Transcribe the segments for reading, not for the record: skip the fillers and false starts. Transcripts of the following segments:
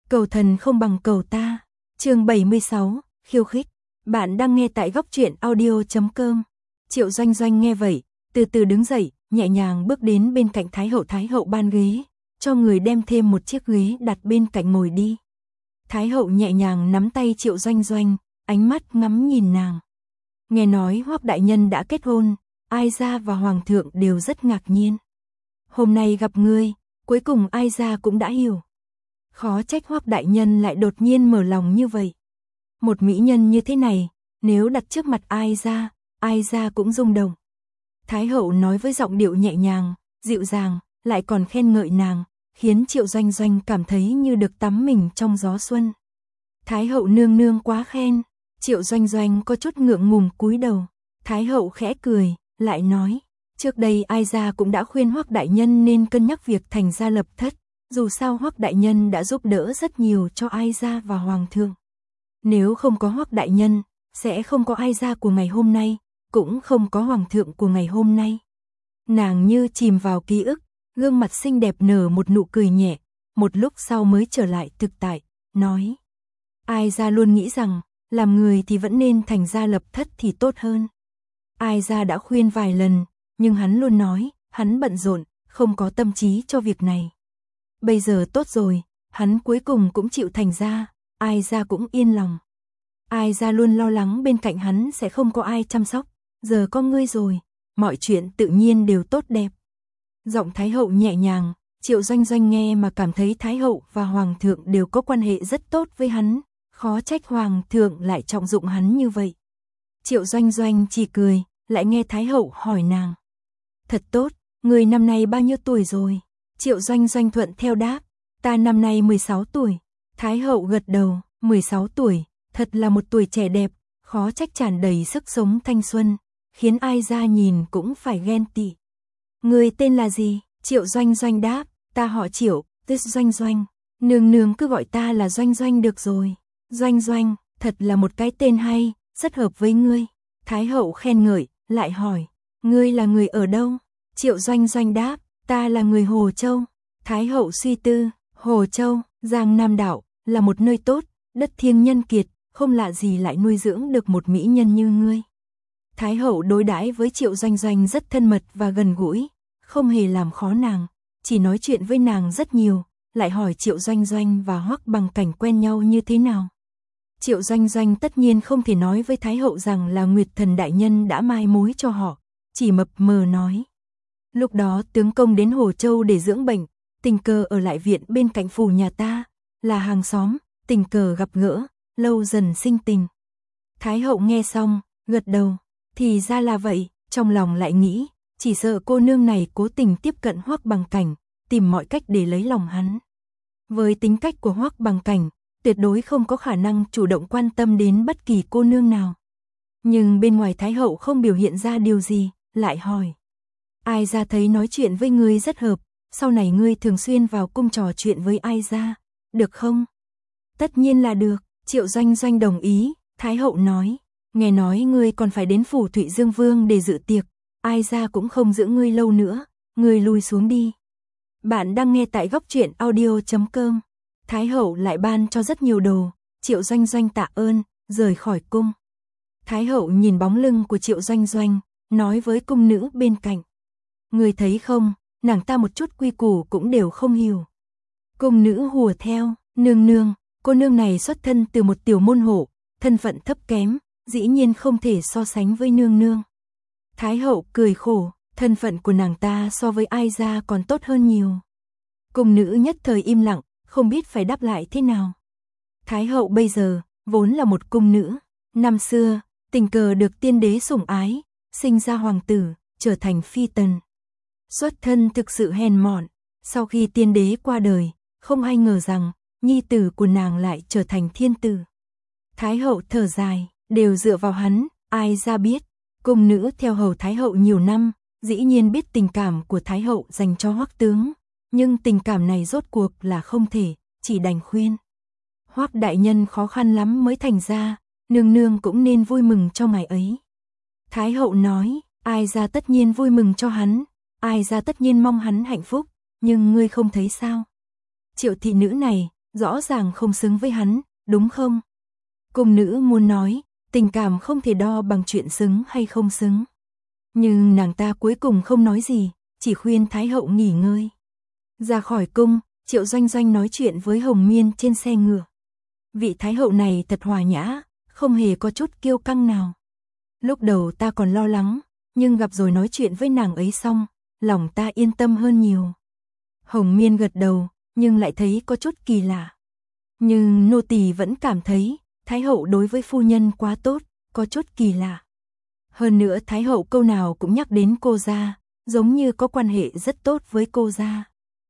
Cầu thần không bằng cầu ta. Chương 76, khiêu khích. Bạn đang nghe tại góc truyện audio.com. Triệu Doanh Doanh nghe vậy, từ từ đứng dậy, nhẹ nhàng bước đến bên cạnh Thái Hậu ban ghế, cho người đem thêm một chiếc ghế đặt bên cạnh ngồi đi. Thái Hậu nhẹ nhàng nắm tay Triệu Doanh Doanh, ánh mắt ngắm nhìn nàng. Nghe nói Hoắc đại nhân đã kết hôn, Ai gia và Hoàng thượng đều rất ngạc nhiên. Hôm nay gặp ngươi, cuối cùng Ai gia cũng đã hiểu. Khó trách Hoắc đại nhân lại đột nhiên mở lòng như vậy. Một mỹ nhân như thế này, nếu đặt trước mặt Ai gia cũng rung động. Thái Hậu nói với giọng điệu nhẹ nhàng, dịu dàng, lại còn khen ngợi nàng, khiến Triệu Doanh Doanh cảm thấy như được tắm mình trong gió xuân. Thái Hậu nương nương quá khen. Triệu Doanh Doanh có chút ngượng ngùng cúi đầu. Thái Hậu khẽ cười, lại nói, trước đây Ai gia cũng đã khuyên Hoắc đại nhân nên cân nhắc việc thành gia lập thất, dù sao Hoắc đại nhân đã giúp đỡ rất nhiều cho Ai gia và Hoàng thượng. Nếu không có Hoắc đại nhân, sẽ không có Ai gia của ngày hôm nay, cũng không có Hoàng thượng của ngày hôm nay. Nàng như chìm vào ký ức, gương mặt xinh đẹp nở một nụ cười nhẹ, một lúc sau mới trở lại thực tại, nói, Ai gia luôn nghĩ rằng, làm người thì vẫn nên thành gia lập thất thì tốt hơn. Ai gia đã khuyên vài lần, nhưng hắn luôn nói, hắn bận rộn, không có tâm trí cho việc này. Bây giờ tốt rồi, hắn cuối cùng cũng chịu thành gia, Ai gia cũng yên lòng. Ai gia luôn lo lắng bên cạnh hắn sẽ không có ai chăm sóc, giờ có ngươi rồi, mọi chuyện tự nhiên đều tốt đẹp. Giọng Thái Hậu nhẹ nhàng, Triệu Doanh Doanh nghe mà cảm thấy Thái Hậu và Hoàng thượng đều có quan hệ rất tốt với hắn, khó trách Hoàng thượng lại trọng dụng hắn như vậy. Triệu Doanh Doanh chỉ cười, lại nghe Thái Hậu hỏi nàng. Thật tốt, người năm nay bao nhiêu tuổi rồi? Triệu Doanh Doanh thuận theo đáp, ta năm nay 16 tuổi. Thái Hậu gật đầu, 16 tuổi, thật là một tuổi trẻ đẹp, khó trách tràn đầy sức sống thanh xuân, khiến ai ra nhìn cũng phải ghen tị. Người tên là gì? Triệu Doanh Doanh đáp, ta họ Triệu, tên Doanh Doanh, nương nương cứ gọi ta là Doanh Doanh được rồi. Doanh Doanh, thật là một cái tên hay, rất hợp với ngươi. Thái Hậu khen ngợi, lại hỏi, ngươi là người ở đâu? Triệu Doanh Doanh đáp, ta là người Hồ Châu. Thái Hậu suy tư, Hồ Châu, Giang Nam Đạo, là một nơi tốt, đất thiêng nhân kiệt, không lạ gì lại nuôi dưỡng được một mỹ nhân như ngươi. Thái Hậu đối đãi với Triệu Doanh Doanh rất thân mật và gần gũi, không hề làm khó nàng, chỉ nói chuyện với nàng rất nhiều, lại hỏi Triệu Doanh Doanh và Hoắc Bằng Cảnh quen nhau như thế nào. Triệu Doanh Doanh tất nhiên không thể nói với Thái Hậu rằng là Nguyệt Thần đại nhân đã mai mối cho họ, chỉ mập mờ nói. Lúc đó tướng công đến Hồ Châu để dưỡng bệnh, tình cờ ở lại viện bên cạnh phủ nhà ta, là hàng xóm, tình cờ gặp gỡ, lâu dần sinh tình. Thái Hậu nghe xong, gật đầu, thì ra là vậy, trong lòng lại nghĩ, chỉ sợ cô nương này cố tình tiếp cận Hoắc Bằng Cảnh, tìm mọi cách để lấy lòng hắn. Với tính cách của Hoắc Bằng Cảnh, tuyệt đối không có khả năng chủ động quan tâm đến bất kỳ cô nương nào. Nhưng bên ngoài Thái Hậu không biểu hiện ra điều gì, lại hỏi. Ai gia thấy nói chuyện với ngươi rất hợp, sau này ngươi thường xuyên vào cung trò chuyện với Ai gia, được không? Tất nhiên là được, Triệu Doanh Doanh đồng ý, Thái Hậu nói. Nghe nói ngươi còn phải đến phủ Thụy Dương Vương để dự tiệc, Ai gia cũng không giữ ngươi lâu nữa, ngươi lui xuống đi. Bạn đang nghe tại góc truyện audio.com. Thái Hậu lại ban cho rất nhiều đồ, Triệu Doanh Doanh tạ ơn, rời khỏi cung. Thái Hậu nhìn bóng lưng của Triệu Doanh Doanh, nói với cung nữ bên cạnh. Người thấy không, nàng ta một chút quy củ cũng đều không hiểu. Cung nữ hùa theo, nương nương, cô nương này xuất thân từ một tiểu môn hộ, thân phận thấp kém, dĩ nhiên không thể so sánh với nương nương. Thái Hậu cười khổ, thân phận của nàng ta so với Ai gia còn tốt hơn nhiều. Cung nữ nhất thời im lặng, không biết phải đáp lại thế nào. Thái Hậu bây giờ, vốn là một cung nữ, năm xưa, tình cờ được tiên đế sủng ái, sinh ra hoàng tử, trở thành phi tần. Xuất thân thực sự hèn mọn, sau khi tiên đế qua đời, không ai ngờ rằng, nhi tử của nàng lại trở thành thiên tử. Thái Hậu thở dài, đều dựa vào hắn, Ai gia biết. Cung nữ theo hầu Thái Hậu nhiều năm, dĩ nhiên biết tình cảm của Thái Hậu dành cho Hoắc tướng, nhưng tình cảm này rốt cuộc là không thể, chỉ đành khuyên. Hoắc đại nhân khó khăn lắm mới thành ra, nương nương cũng nên vui mừng cho ngài ấy. Thái Hậu nói, Ai gia tất nhiên vui mừng cho hắn, Ai gia tất nhiên mong hắn hạnh phúc, nhưng ngươi không thấy sao? Triệu thị nữ này, rõ ràng không xứng với hắn, đúng không? Cung nữ muốn nói, tình cảm không thể đo bằng chuyện xứng hay không xứng. Nhưng nàng ta cuối cùng không nói gì, chỉ khuyên Thái hậu nghỉ ngơi. Ra khỏi cung, Triệu Doanh Doanh nói chuyện với Hồng Miên trên xe ngựa. Vị Thái hậu này thật hòa nhã, không hề có chút kiêu căng nào. Lúc đầu ta còn lo lắng, nhưng gặp rồi nói chuyện với nàng ấy xong, lòng ta yên tâm hơn nhiều. Hồng Miên gật đầu, nhưng lại thấy có chút kỳ lạ. Nhưng nô tỳ vẫn cảm thấy, Thái hậu đối với phu nhân quá tốt, có chút kỳ lạ. Hơn nữa Thái hậu câu nào cũng nhắc đến cô gia, giống như có quan hệ rất tốt với cô gia.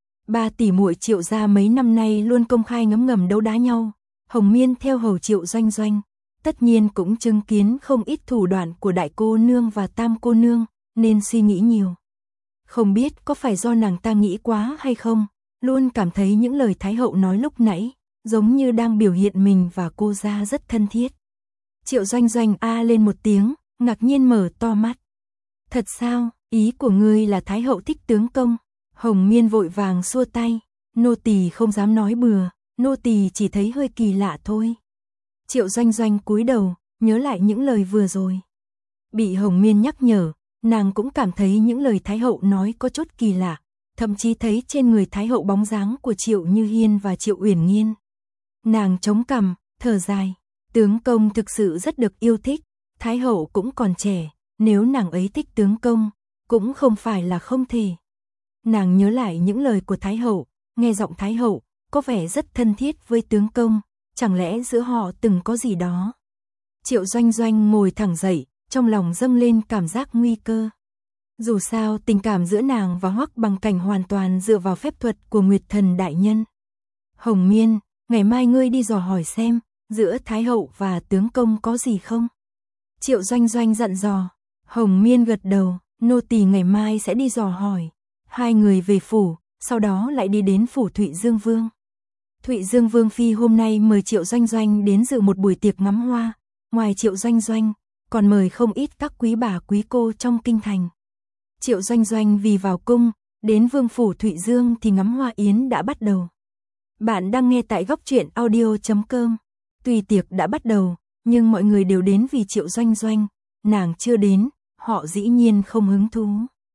Ba tỷ muội Triệu gia mấy năm nay luôn công khai ngấm ngầm đấu đá nhau. Hồng Miên theo hầu Triệu Doanh Doanh, tất nhiên cũng chứng kiến không ít thủ đoạn của đại cô nương và tam cô nương, nên suy nghĩ nhiều. Không biết có phải do nàng ta nghĩ quá hay không, luôn cảm thấy những lời Thái hậu nói lúc nãy, giống như đang biểu hiện mình và cô gia rất thân thiết. Triệu Doanh Doanh a lên một tiếng, ngạc nhiên mở to mắt. Thật sao, ý của ngươi là Thái hậu thích tướng công? Hồng Miên vội vàng xua tay, nô tỳ không dám nói bừa, nô tỳ chỉ thấy hơi kỳ lạ thôi. Triệu Doanh Doanh cúi đầu, nhớ lại những lời vừa rồi. Bị Hồng Miên nhắc nhở, nàng cũng cảm thấy những lời Thái hậu nói có chút kỳ lạ, thậm chí thấy trên người Thái hậu bóng dáng của Triệu Như Hiên và Triệu Uyển Nghiên. Nàng chống cằm, thở dài, tướng công thực sự rất được yêu thích, Thái hậu cũng còn trẻ, nếu nàng ấy thích tướng công, cũng không phải là không thể. Nàng nhớ lại những lời của Thái hậu, nghe giọng Thái hậu, có vẻ rất thân thiết với tướng công, chẳng lẽ giữa họ từng có gì đó. Triệu Doanh Doanh ngồi thẳng dậy, trong lòng dâng lên cảm giác nguy cơ. Dù sao tình cảm giữa nàng và Hoắc Bằng Cảnh hoàn toàn dựa vào phép thuật của Nguyệt Thần đại nhân. Hồng Miên, ngày mai ngươi đi dò hỏi xem, giữa Thái hậu và tướng công có gì không? Triệu Doanh Doanh dặn dò. Hồng Miên gật đầu, nô tỳ ngày mai sẽ đi dò hỏi. Hai người về phủ, sau đó lại đi đến phủ Thụy Dương Vương. Thụy Dương Vương phi hôm nay mời Triệu Doanh Doanh đến dự một buổi tiệc ngắm hoa, ngoài Triệu Doanh Doanh, còn mời không ít các quý bà quý cô trong kinh thành. Triệu Doanh Doanh vì vào cung, đến Vương phủ Thụy Dương thì ngắm hoa yến đã bắt đầu. Bạn đang nghe tại góc truyện audio.com. Tuy tiệc đã bắt đầu, nhưng mọi người đều đến vì Triệu Doanh Doanh, nàng chưa đến, họ dĩ nhiên không hứng thú.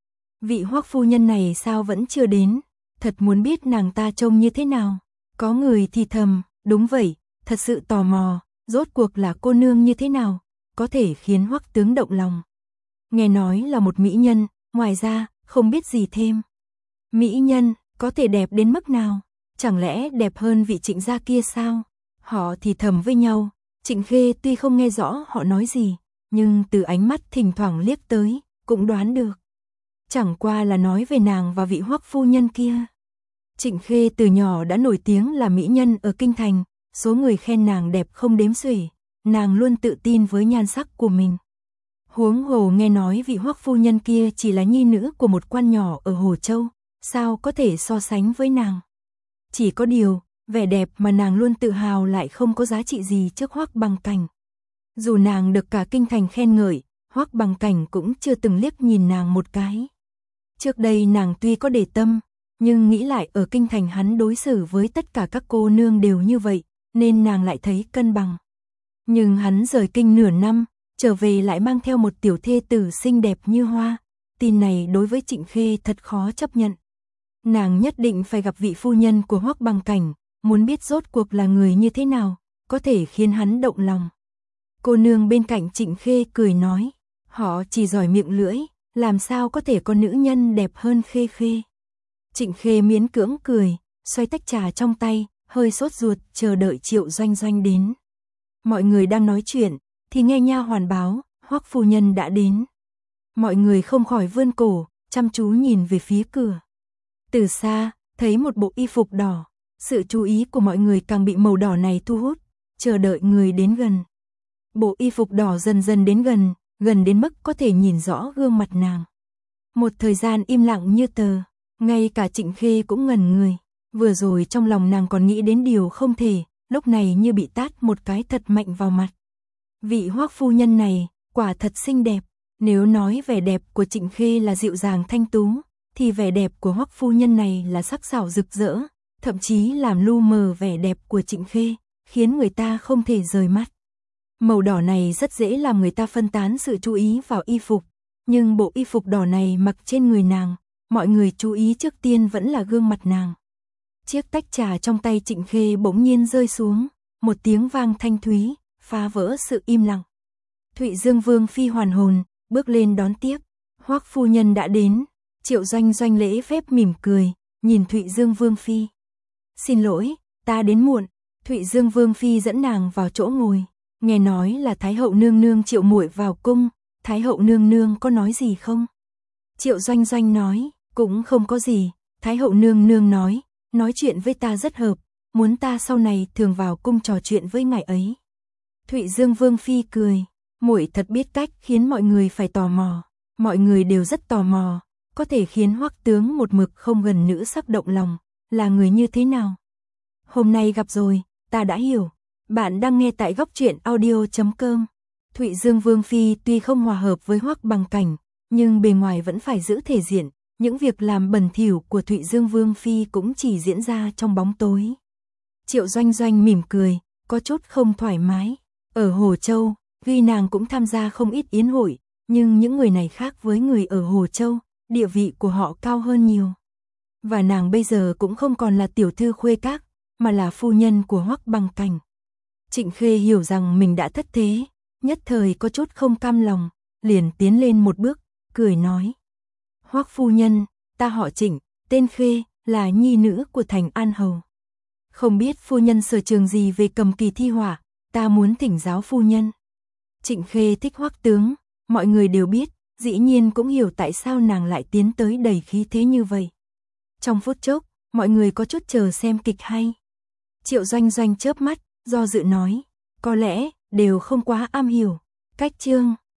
Vị Hoắc phu nhân này sao vẫn chưa đến, thật muốn biết nàng ta trông như thế nào. Có người thì thầm, đúng vậy, thật sự tò mò, rốt cuộc là cô nương như thế nào, có thể khiến Hoắc tướng động lòng. Nghe nói là một mỹ nhân, ngoài ra, không biết gì thêm. Mỹ nhân, có thể đẹp đến mức nào, chẳng lẽ đẹp hơn vị Trịnh gia kia sao? Họ thì thầm với nhau, Trịnh Khê tuy không nghe rõ họ nói gì, nhưng từ ánh mắt thỉnh thoảng liếc tới, cũng đoán được. Chẳng qua là nói về nàng và vị Hoắc phu nhân kia. Trịnh Khê từ nhỏ đã nổi tiếng là mỹ nhân ở kinh thành, số người khen nàng đẹp không đếm xuể, nàng luôn tự tin với nhan sắc của mình. Huống hồ nghe nói vị Hoắc phu nhân kia chỉ là nhi nữ của một quan nhỏ ở Hồ Châu, sao có thể so sánh với nàng. Chỉ có điều, vẻ đẹp mà nàng luôn tự hào lại không có giá trị gì trước Hoắc Bằng Cảnh. Dù nàng được cả kinh thành khen ngợi, Hoắc Bằng Cảnh cũng chưa từng liếc nhìn nàng một cái. Trước đây nàng tuy có để tâm, nhưng nghĩ lại ở kinh thành hắn đối xử với tất cả các cô nương đều như vậy, nên nàng lại thấy cân bằng. Nhưng hắn rời kinh nửa năm, trở về lại mang theo một tiểu thê tử xinh đẹp như hoa, tin này đối với Trịnh Khê thật khó chấp nhận. Nàng nhất định phải gặp vị phu nhân của Hoắc Bằng Cảnh, muốn biết rốt cuộc là người như thế nào, có thể khiến hắn động lòng. Cô nương bên cạnh Trịnh Khê cười nói, họ chỉ giỏi miệng lưỡi, làm sao có thể có nữ nhân đẹp hơn Khê Khê. Trịnh Khê miễn cưỡng cười, xoay tách trà trong tay, hơi sốt ruột chờ đợi Triệu Doanh Doanh đến. Mọi người đang nói chuyện, thì nghe nha hoàn báo, Hoắc phu nhân đã đến. Mọi người không khỏi vươn cổ, chăm chú nhìn về phía cửa. Từ xa, thấy một bộ y phục đỏ, sự chú ý của mọi người càng bị màu đỏ này thu hút, chờ đợi người đến gần. Bộ y phục đỏ dần dần đến gần, gần đến mức có thể nhìn rõ gương mặt nàng. Một thời gian im lặng như tờ, ngay cả Trịnh Khê cũng ngẩn người. Vừa rồi trong lòng nàng còn nghĩ đến điều không thể, lúc này như bị tát một cái thật mạnh vào mặt. Vị Hoắc phu nhân này, quả thật xinh đẹp. Nếu nói vẻ đẹp của Trịnh Khê là dịu dàng thanh tú, thì vẻ đẹp của Hoắc phu nhân này là sắc sảo rực rỡ, thậm chí làm lu mờ vẻ đẹp của Trịnh Khê, khiến người ta không thể rời mắt. Màu đỏ này rất dễ làm người ta phân tán sự chú ý vào y phục, nhưng bộ y phục đỏ này mặc trên người nàng, mọi người chú ý trước tiên vẫn là gương mặt nàng. Chiếc tách trà trong tay Trịnh Khê bỗng nhiên rơi xuống, một tiếng vang thanh thúy, phá vỡ sự im lặng. Thụy Dương Vương phi hoàn hồn, bước lên đón tiếp. Hoắc phu nhân đã đến. Triệu Doanh Doanh lễ phép mỉm cười, nhìn Thụy Dương Vương phi. Xin lỗi, ta đến muộn. Thụy Dương Vương phi dẫn nàng vào chỗ ngồi. Nghe nói là Thái hậu nương nương triệu muội vào cung, Thái hậu nương nương có nói gì không? Triệu Doanh Doanh nói, cũng không có gì. Thái hậu nương nương nói chuyện với ta rất hợp, muốn ta sau này thường vào cung trò chuyện với ngài ấy. Thụy Dương Vương phi cười, muội thật biết cách khiến mọi người phải tò mò. Mọi người đều rất tò mò, có thể khiến Hoắc tướng một mực không gần nữ sắc động lòng, là người như thế nào? Hôm nay gặp rồi, ta đã hiểu. Bạn đang nghe tại góc truyện audio.com. Thụy Dương Vương phi tuy không hòa hợp với Hoắc Bằng Cảnh, nhưng bề ngoài vẫn phải giữ thể diện, những việc làm bẩn thỉu của Thụy Dương Vương phi cũng chỉ diễn ra trong bóng tối. Triệu Doanh Doanh mỉm cười, có chút không thoải mái. Ở Hồ Châu, tuy nàng cũng tham gia không ít yến hội, nhưng những người này khác với người ở Hồ Châu, địa vị của họ cao hơn nhiều. Và nàng bây giờ cũng không còn là tiểu thư khuê các, mà là phu nhân của Hoắc Bằng Cảnh. Trịnh Khê hiểu rằng mình đã thất thế, nhất thời có chút không cam lòng, liền tiến lên một bước, cười nói. Hoắc phu nhân, ta họ Trịnh, tên Khê, là nhi nữ của Thành An Hầu. Không biết phu nhân sở trường gì về cầm kỳ thi họa, ta muốn thỉnh giáo phu nhân. Trịnh Khê thích Hoắc tướng, mọi người đều biết, dĩ nhiên cũng hiểu tại sao nàng lại tiến tới đầy khí thế như vậy. Trong phút chốc, mọi người có chút chờ xem kịch hay. Triệu Doanh Doanh chớp mắt, do dự nói, có lẽ đều không quá am hiểu. Cách chương